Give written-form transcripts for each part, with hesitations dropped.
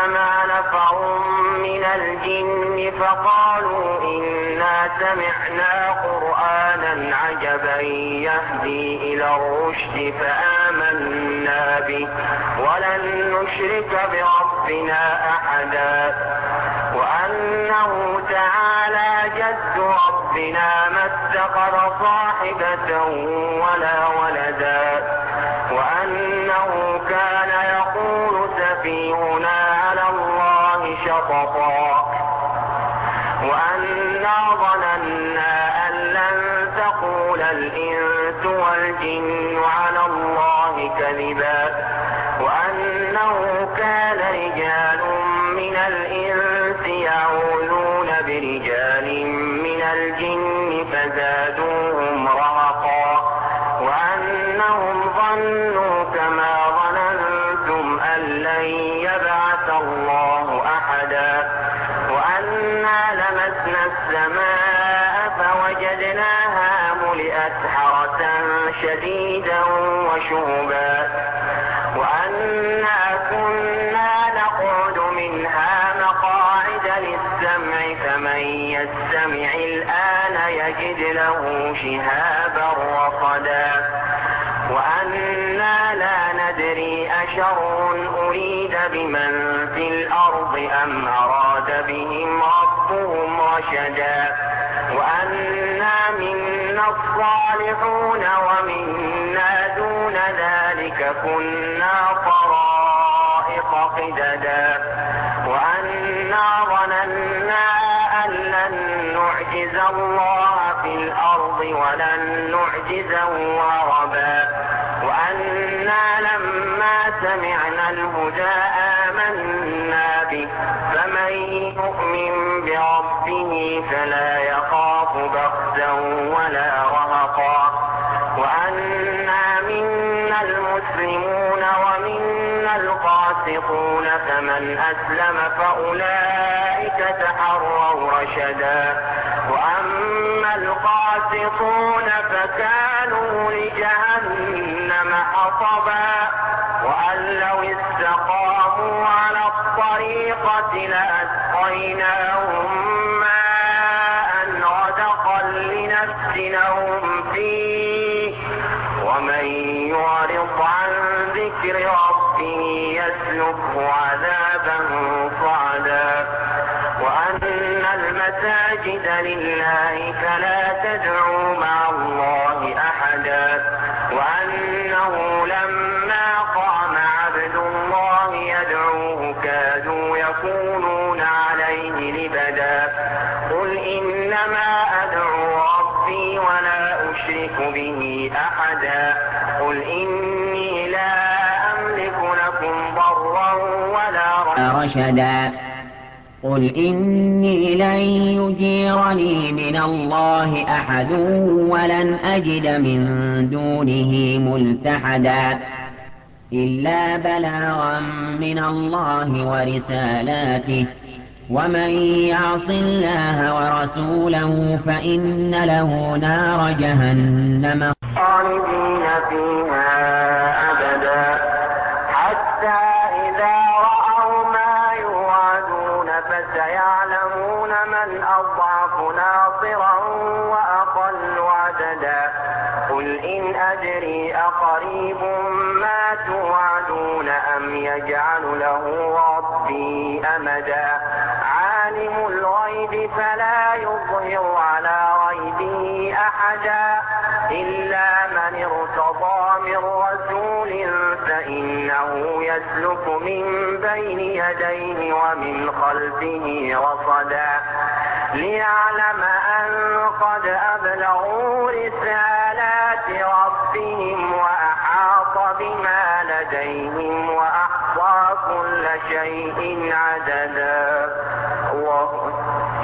استمع نفر من الجن فقالوا إنا سمعنا قرآنا عجبا يهدي إلى الرشد فآمنا به ولن نشرك بربنا أحدا وأنه تعالى جد ربنا ما اتخذ صاحبة ولا ولدا وأنه كان يقول سفيهنا على الله شططا وأنا ظننا أن لن تقول الإنس والجن على الله كذبا وأنه كان رجال من الإنس يعوذون برجال من الجن فزادوهم رهقا وأنهم ظنوا كما ظننتم أن لن يبعث الله أحدا وأنا لمسنا السماء فوجدناها ملئت حرسا شديدا وشهبا وأنا كنا نقعد منها مقاعد للسمع فمن يستمع الآن يجد له شهابا رصدا وأنا لا ندري أشر أريد بمن في الأرض أم أراد بهم ربهم رشدا وأنا منا الصالحون ومنا دون ذلك كنا طرائق قددا وأنا ظننا أن لن نعجز الله في الأرض ولن نعجزه هربا وأنا لما سمعنا الهدى آمنا به فمن يؤمن بربه فلا يخاف بخسا ولا رهقا وأنا منا المسلمون ومنا القاسطون فمن أسلم فأولئك تحروا رشدا وأما القاسطون فكانوا لجهنم حطبا وأن لو استقاموا على الطريقة لأسقيناهم ماء غدقا لنفتنهم فيه ومن يعرض عن ذكر ربه يسلكه عذابا صعدا وأن المساجد لله فلا تدعوا مع الله أحدا وأنه لما قام عبد الله يدعوه كادوا يكونون عليه لبدا قل إنما أدعو ربي ولا أشرك به أحدا قل إني لا أملك لكم ضرا ولا رشدا قل إني لن يجيرني من الله أحد ولن أجد من دونه ملتحدا إلا بلاغا من الله ورسالاته ومن يعص الله ورسوله فإن له نار جهنم خالدين فيها أبدا حتى إذا رأوا ما يوعدون فسيعلمون من أضعف ناصرا وأقل عددا قل إن أدري أقريب ما توعدون أم يجعل له ربي أمدا عالم الغيب فلا يظهر على غيبه أحدا إلا من ارتضى من رسول فإنه يسلك من بين يديه ومن خلفه رصدا ليعلم أن قد أبلغوا رسالات ربهم وأحاط بما لديهم وأحصى كل شيء عددا الله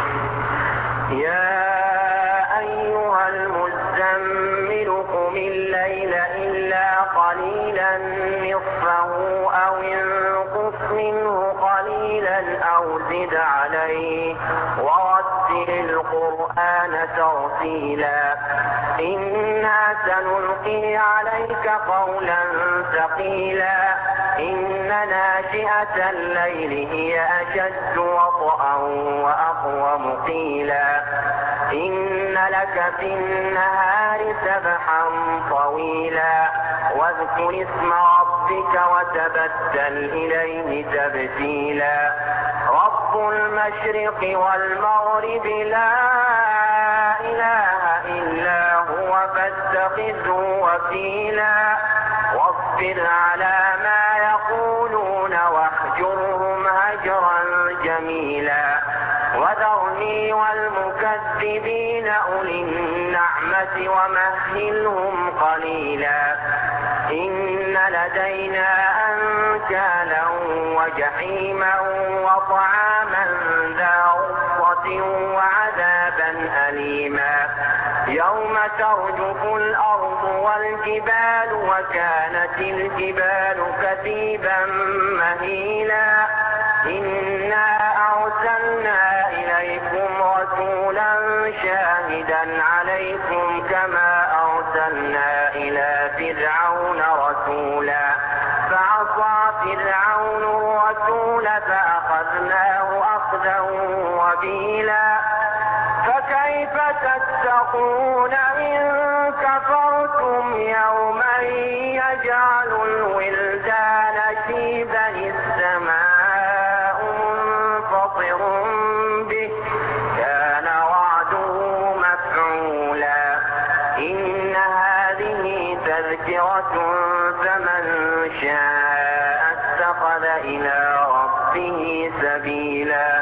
يا أيها المزمل قم الليل إلا قليلا نصفه أو انقص منه قليلا أو زد عليه ورتل القرآن ترتيلا إنا سنلقي عليك قولا ثقيلا إن ناشئة الليل هي أشد وطئا وأقوم قيلا إن لك في النهار سبحا طويلا واذكر اسم ربك وتبتل إليه تبتيلا رب المشرق والمغرب لا إله إلا هو فاتخذه وكيلا واصبر على ما يقولون واهجرهم هجرا جميلا وذرني والمكذبين أولي النعمة ومهلهم قليلا إن لدينا أنكالا وجحيما وطعاما ذا غصة وعذابا أليما يوم ترجف الأرض والجبال وكانت الجبال كثيبا مهيلا إنا أرسلنا إليكم رسولا شاهدا عليكم كما أرسلنا إلى فرعون رسولا فعصى فرعون الرسول فأخذناه أخذا وبيلا فكيف تتقون إن كفرتم يوما يجعل الولدان شيبا السماء منفطر به كان وعده مفعولا إن هذه تذكرة فمن شاء اتخذ إلى ربه سبيلا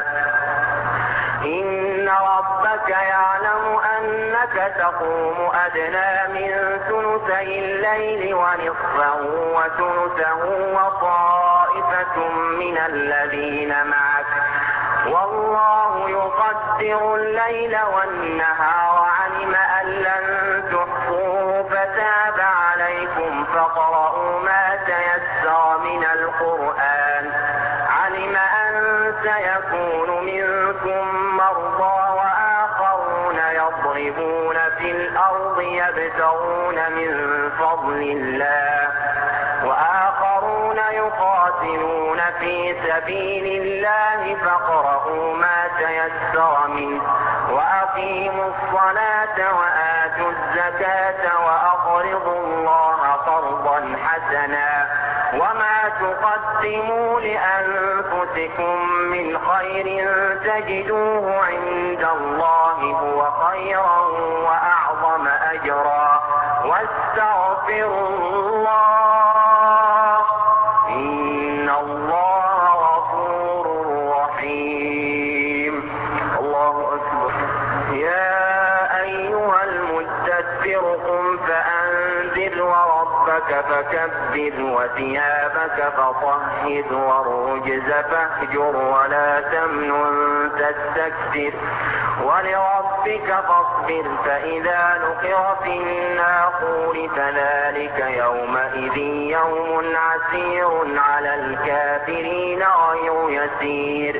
إن ربك يعلم أنك تقوم أدنى من ثلثي الليل ونصفه وثلثه وطائفة من الذين معك والله يقدر الليل والنهار علم أن لن تحصوه فتاب عليكم فاقرؤوا ما تيسر من القرآن علم أن سيكون منكم مرضى وآخرون يضربون في الأرض يبتغون من فضل الله وآخرون يقاتلون في سبيل الله فاقرؤوا ما تيسر منه وأقيموا الصلاة وآتوا الزكاة وأقرضوا الله قرضا حسنا وما تقدموا لأنفسكم من خير تجدوه عند الله هو خيرا وأعظم أجرا واستغفروا الله إن الله غفور رحيم الله أكبر يا أيها المدثر قم فأنذر وربك فكبر وثيابك فطهر والرجز فاهجر ولا تمنن تستكثر ولربك فاصبر فإذا نقر في الناقور فذلك يومئذ يوم عسير على الكافرين غير يسير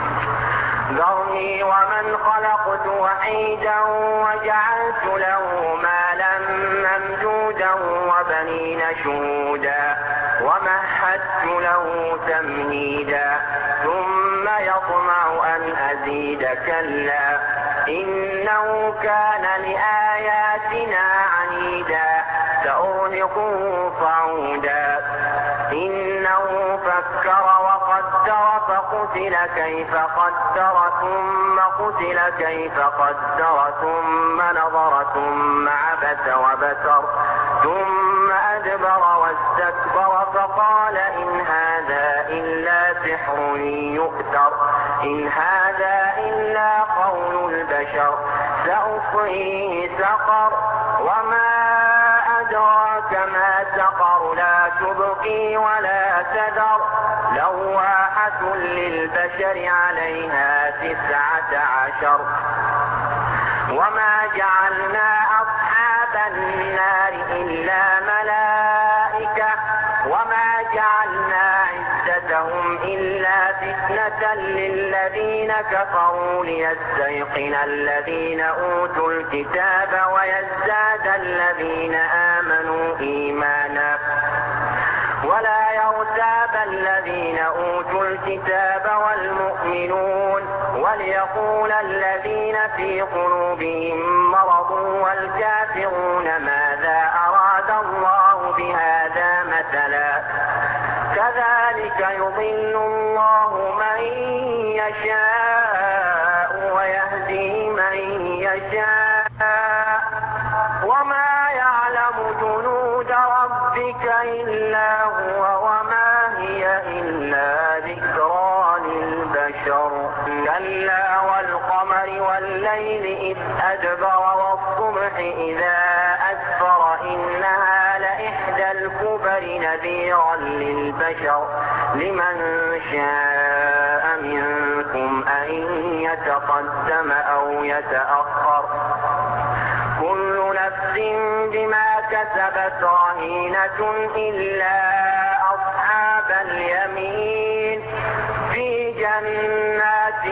ذرني ومن خلقت وحيدا وجعلت له مالا ممدودا وبنين شهودا ومهدت له تمهيدا ثم يطمع أن أزيد كلا إنه كان لآياتنا عنيدا سأرهقه صعودا إنه فكر وقدر فقتل كيف قدر ثم قتل كيف قدر ثم نظر ثم عبس وبسر ثم أدبر واستكبر فقال إن هذا إلا سحر يؤثر إن هذا إلا قول البشر سأصليه سقر وما أدراك ما سقر لا تبقي ولا تذر لواحة للبشر عليها 19 وما جعلنا أصحاب النار إلا ملائكة وما جعلنا عدتهم إلا فتنة للذين كفروا ليستيقن الذين أوتوا الكتاب ويزداد الذين آمنوا إيمانا ولا يرتد الأحزاب الذين أوتوا الكتاب والمؤمنون وليقول الذين في قلوبهم مرض والكافرون ماذا أراد الله بهذا مثلا كذلك يضل الله من يشاء ويهدي من يشاء وما يعلم جنود ربك إلا هو وما هي إلا ذكرى للبشر كلا والقمر والليل إذ أدبر والصبح إذا أسفر إنها لإحدى الكبر نذيرا للبشر لمن شاء منكم أن يتقدم أو يتأخر كل نفس بما كسبت رهينة إلا أصحاب اليمين في جنات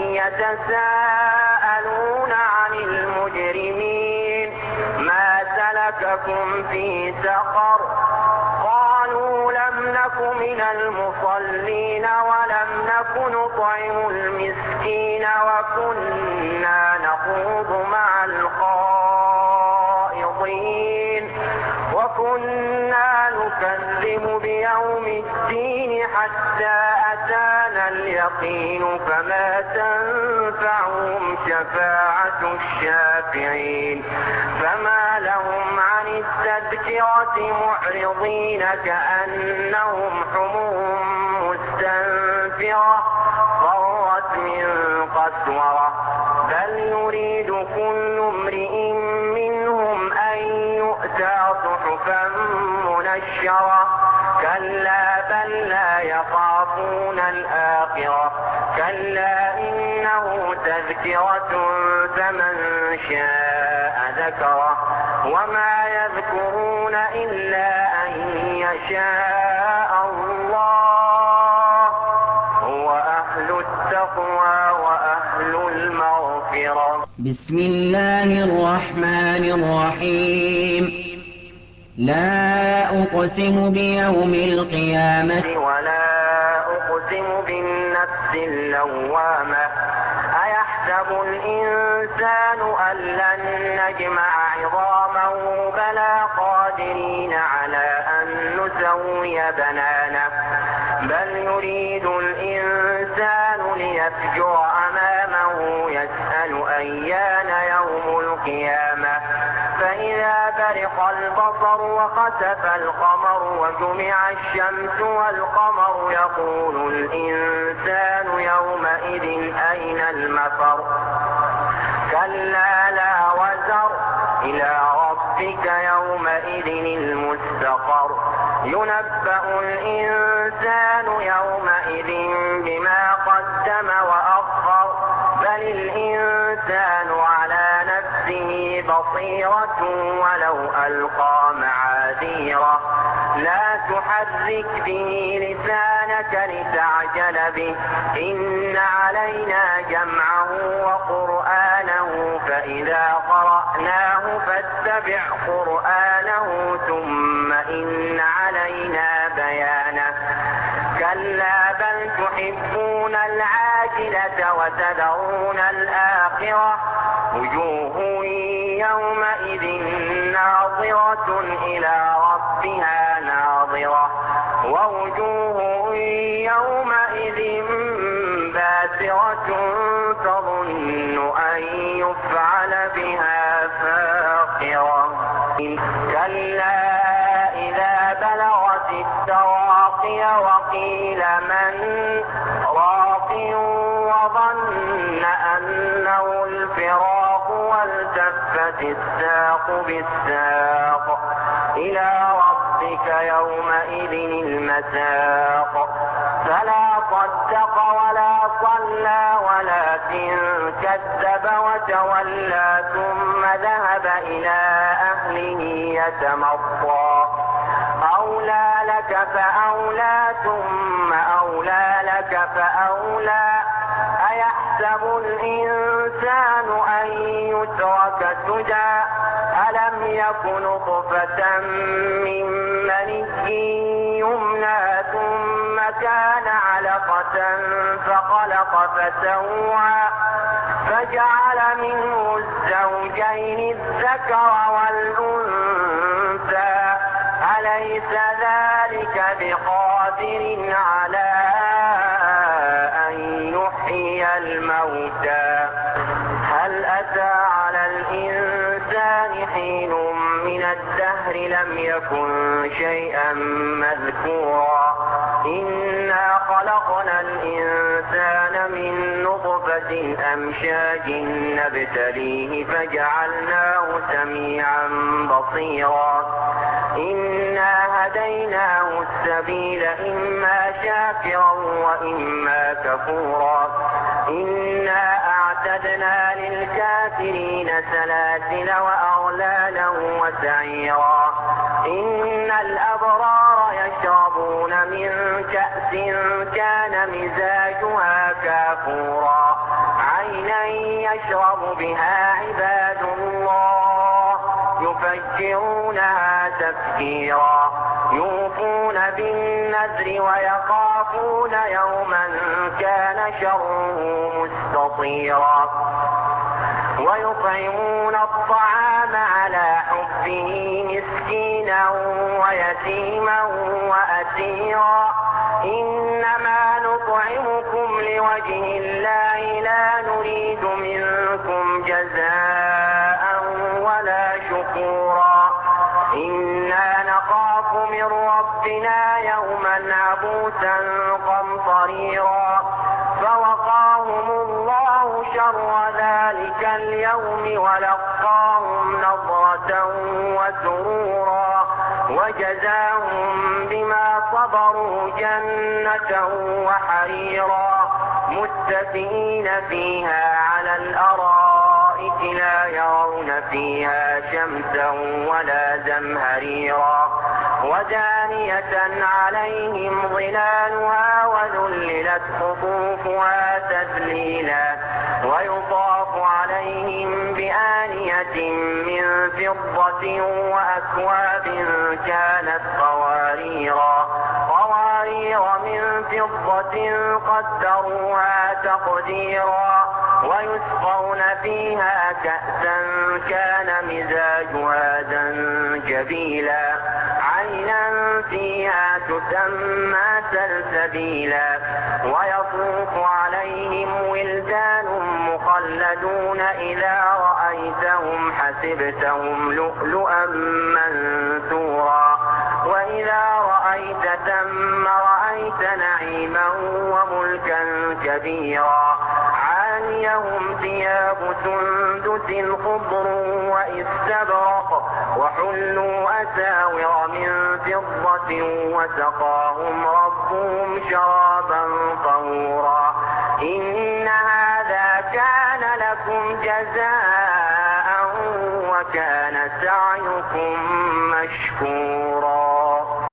يتساءلون عن المجرمين ما سلككم في سقر قالوا لم نك من المصلين ولم نك نطعم المسكين وكنا نخوض مع الخائضين وكنا نكذب بيوم الدين حتى أتانا اليقين فما تنفعهم شفاعة الشافعين فما لهم عن التذكرة معرضين كأنهم حمر مستنفرة فرت من قسورة بل يريد كل امرئ منهم أن يؤتى صحفا منشرة كلا بل لا يخافون الآخرة كلا إنه تذكرة فمن شاء ذكره وما يذكرون إلا أن يشاء الله هو أهل التقوى وأهل المغفرة بسم الله الرحمن الرحيم لا أقسم بيوم القيامة ولا أقسم بالنفس اللوامة أيحسب الإنسان أن لن نجمع عظامه بلى قادرين على أن نسوي بنانه بل يريد الإنسان ليفجر أمامه يسأل أيان يوم القيامة فإذا برق البصر وخسف القمر وجمع الشمس والقمر يقول الإنسان يومئذ أين المفر كلا لا وزر إلى ربك يومئذ المستقر ينبأ الإنسان يومئذ بما قدم وأخر بل الإنسان على نفسه بصيرة ولو ألقى معاذيره لا تحرك به لسانك لتعجل به إن علينا جمعه وقرآنه فإذا قرأناه فاتبع قرآنه ثم إن علينا بيانه كلا بل تحبون العاجلة وتذرون الآخرة وجوه يومئذ ناظرة إلى ربها ناظرة ووجوه يومئذ باسرة تظن أن يفعل بها فاقرة كلا إذا بلغت التراقي وقيل من راق وظن أنه الفراق والتفت الساق بالساق إلى ربك يومئذ المساق فلا صدق ولا صلى ولكن كذب وتولى ثم ذهب إلى أهله يتمطى أولى لك فأولى ثم أولى لك فأولى أيحسب الإنسان أن يترك سدى ألم يك نطفة من مني يمنى ثم كان علقة فخلق فسوى فجعل منه الزوجين الذكر والأنثى أليس ذلك بقادر على أن يحيي الموتى هل أتى على الإنسان حين من الدهر لم يكن شيئا مذكورا إنا خلقنا الإنسان من نطفة أمشاج نبتليه فجعلناه سميعا بصيرا إنا هديناه السبيل إما شاكرا وإما كفورا إنا أعتدنا للكافرين سلاسل وأغلالا وسعيرا إن الأبرار يشربون من كأس كان مزاجها كافورا عينا يشرب بها عباد الله يفجرونها تفجيرا يوفون بالنذر ويخافون يوما كان شره مستطيرا ويطعمون الطعام على حبه مسكينا ويتيما وأسيرا إنما نطعمكم لوجه الله لا نريد منكم جزاء ولا شكورا إنا نخاف من ربنا يوما عبوسا قمطريرا فوقاهم الله شر ذلك اليوم ولقاهم نضرة وسرورا وجزاهم بما صبروا جنة وحريرا متكئين فيها على الأرائك لا يرون فيها شمسا ولا زمهريرا ودانية عليهم ظلالها وذللت قطوفها تذليلا ويطاف عليهم بآنية من فضة وأكواب كانت قوارير من فضة قدروها تقديرا ويسقون فيها كأسا كان مزاجها زنجبيلا عينا فيها تسمى سلسبيلا ويطوف عليهم ولدان مخلدون إذا رأيتهم حسبتهم لؤلؤا منثورا وإذا رأيت ثم رأيت نعيما وملكا كبيرا عاليهم ثياب سندس خضر واستبرق وحلوا أساور من فضة وسقاهم ربهم شرابا طهورا إن هذا كان لكم جزاء وكان سعيكم مشكورا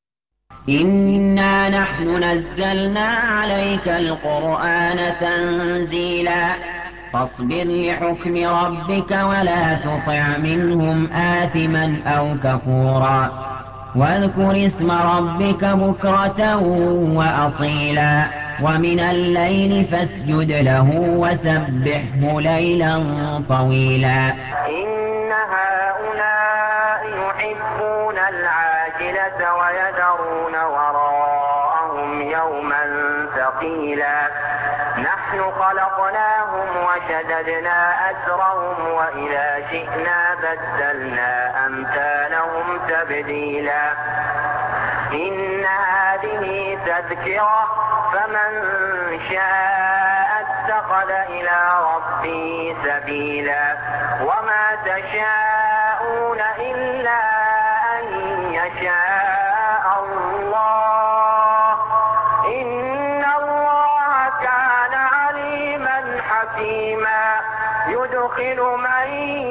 إنا نحن نزلنا عليك القرآن تنزيلا فاصبر لحكم ربك ولا تطع منهم آثما أو كفورا واذكر اسم ربك بكرة وأصيلا ومن الليل فاسجد له وسبحه ليلا طويلا إن هؤلاء يحبون العاجلة ويذرون وراءهم يوما ثقيلا نحن خلقناهم وشددنا أسرهم وإذا شئنا بدلنا أمثالهم تبديلا إن هذه تذكرة فمن شاء اتخذ إلى ربه سبيلا وما تشاءون إلا أن يشاء الله إن الله كان عليما حكيما يدخل من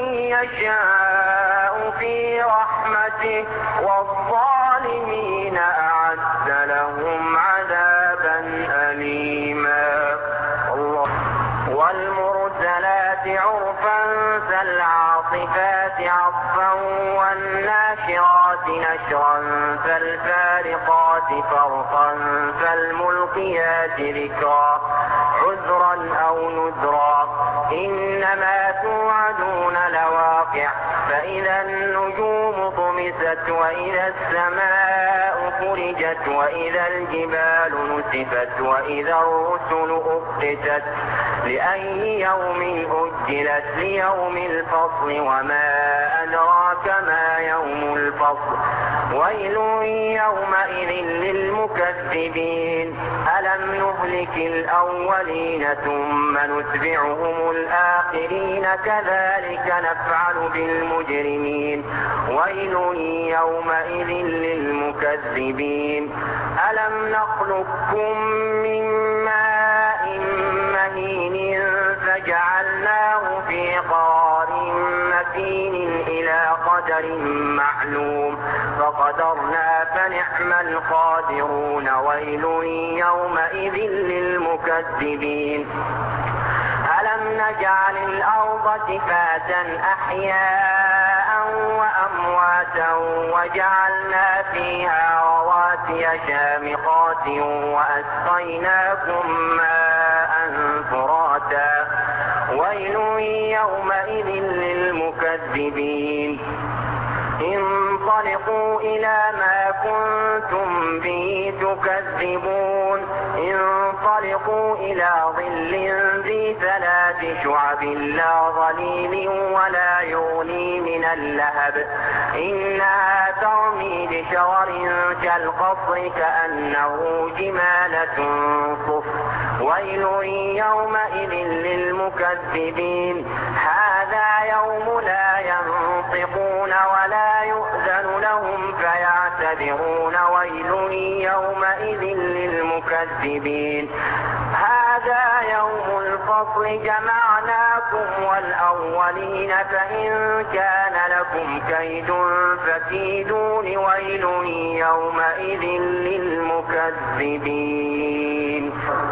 يشاء في رحمته والظالمين أعد لهم عذابا أليما والمرسلات عرفا فالفارقات فرقا فالملقيات ذكرا عذرا أو نذرا إنما توعدون لواقع فإذا النجوم طمست وإذا السماء فرجت وإذا الجبال نسفت وإذا الرسل أقتت لأي يوم أجلت ليوم الفصل وما أدراك ما يوم الفصل ويل يومئذ للمكذبين ألم نهلك الأولين ثم نتبعهم الآخرين كذلك نفعل بالمجرمين ويل يومئذ للمكذبين ألم نخلقكم من ماء مهين فجعلناه في قرار مكين إلى قدر معلوم فقدرنا فنعم القادرون ويل يومئذ للمكذبين ألم نجعل الأرض كفاتا أحياء وأمواتا وجعلنا فيها رواسي شامخات وأسقيناكم ماء فراتا ويل يومئذ للمكذبين انطلقوا إلى ما كنتم به تكذبون انطلقوا إلى ظل ذي ثلاث شعب لا ظليل ولا يغني من اللهب إنها ترمي بشرر كالقصر كأنه جمالة صفر ويل يومئذ للمكذبين هذا يوم لا ينطقون ولا يؤذن لهم فيعتذرون ويل يومئذ للمكذبين هذا يوم الفصل جمعناكم والأولين فإن كان لكم كيد فكيدون ويل يومئذ للمكذبين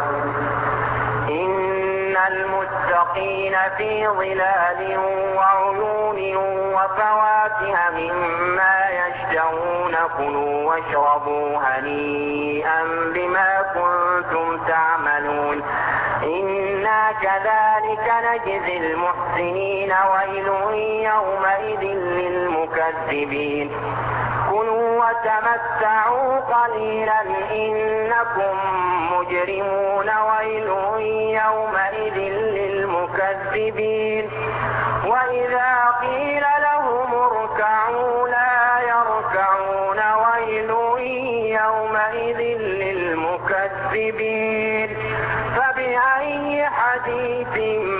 إن المتقين في ظلال وعيون وفواكه مما يشتهون كلوا واشربوا هنيئا بما كنتم تعملون إنا كذلك نجزي المحسنين ويل يومئذ للمكذبين كلوا وتمتعوا قليلا إنكم مجرمون ويل يومئذ للمكذبين وإذا قيل لهم اركعوا لا يركعون ويل يومئذ للمكذبين فبأي حديث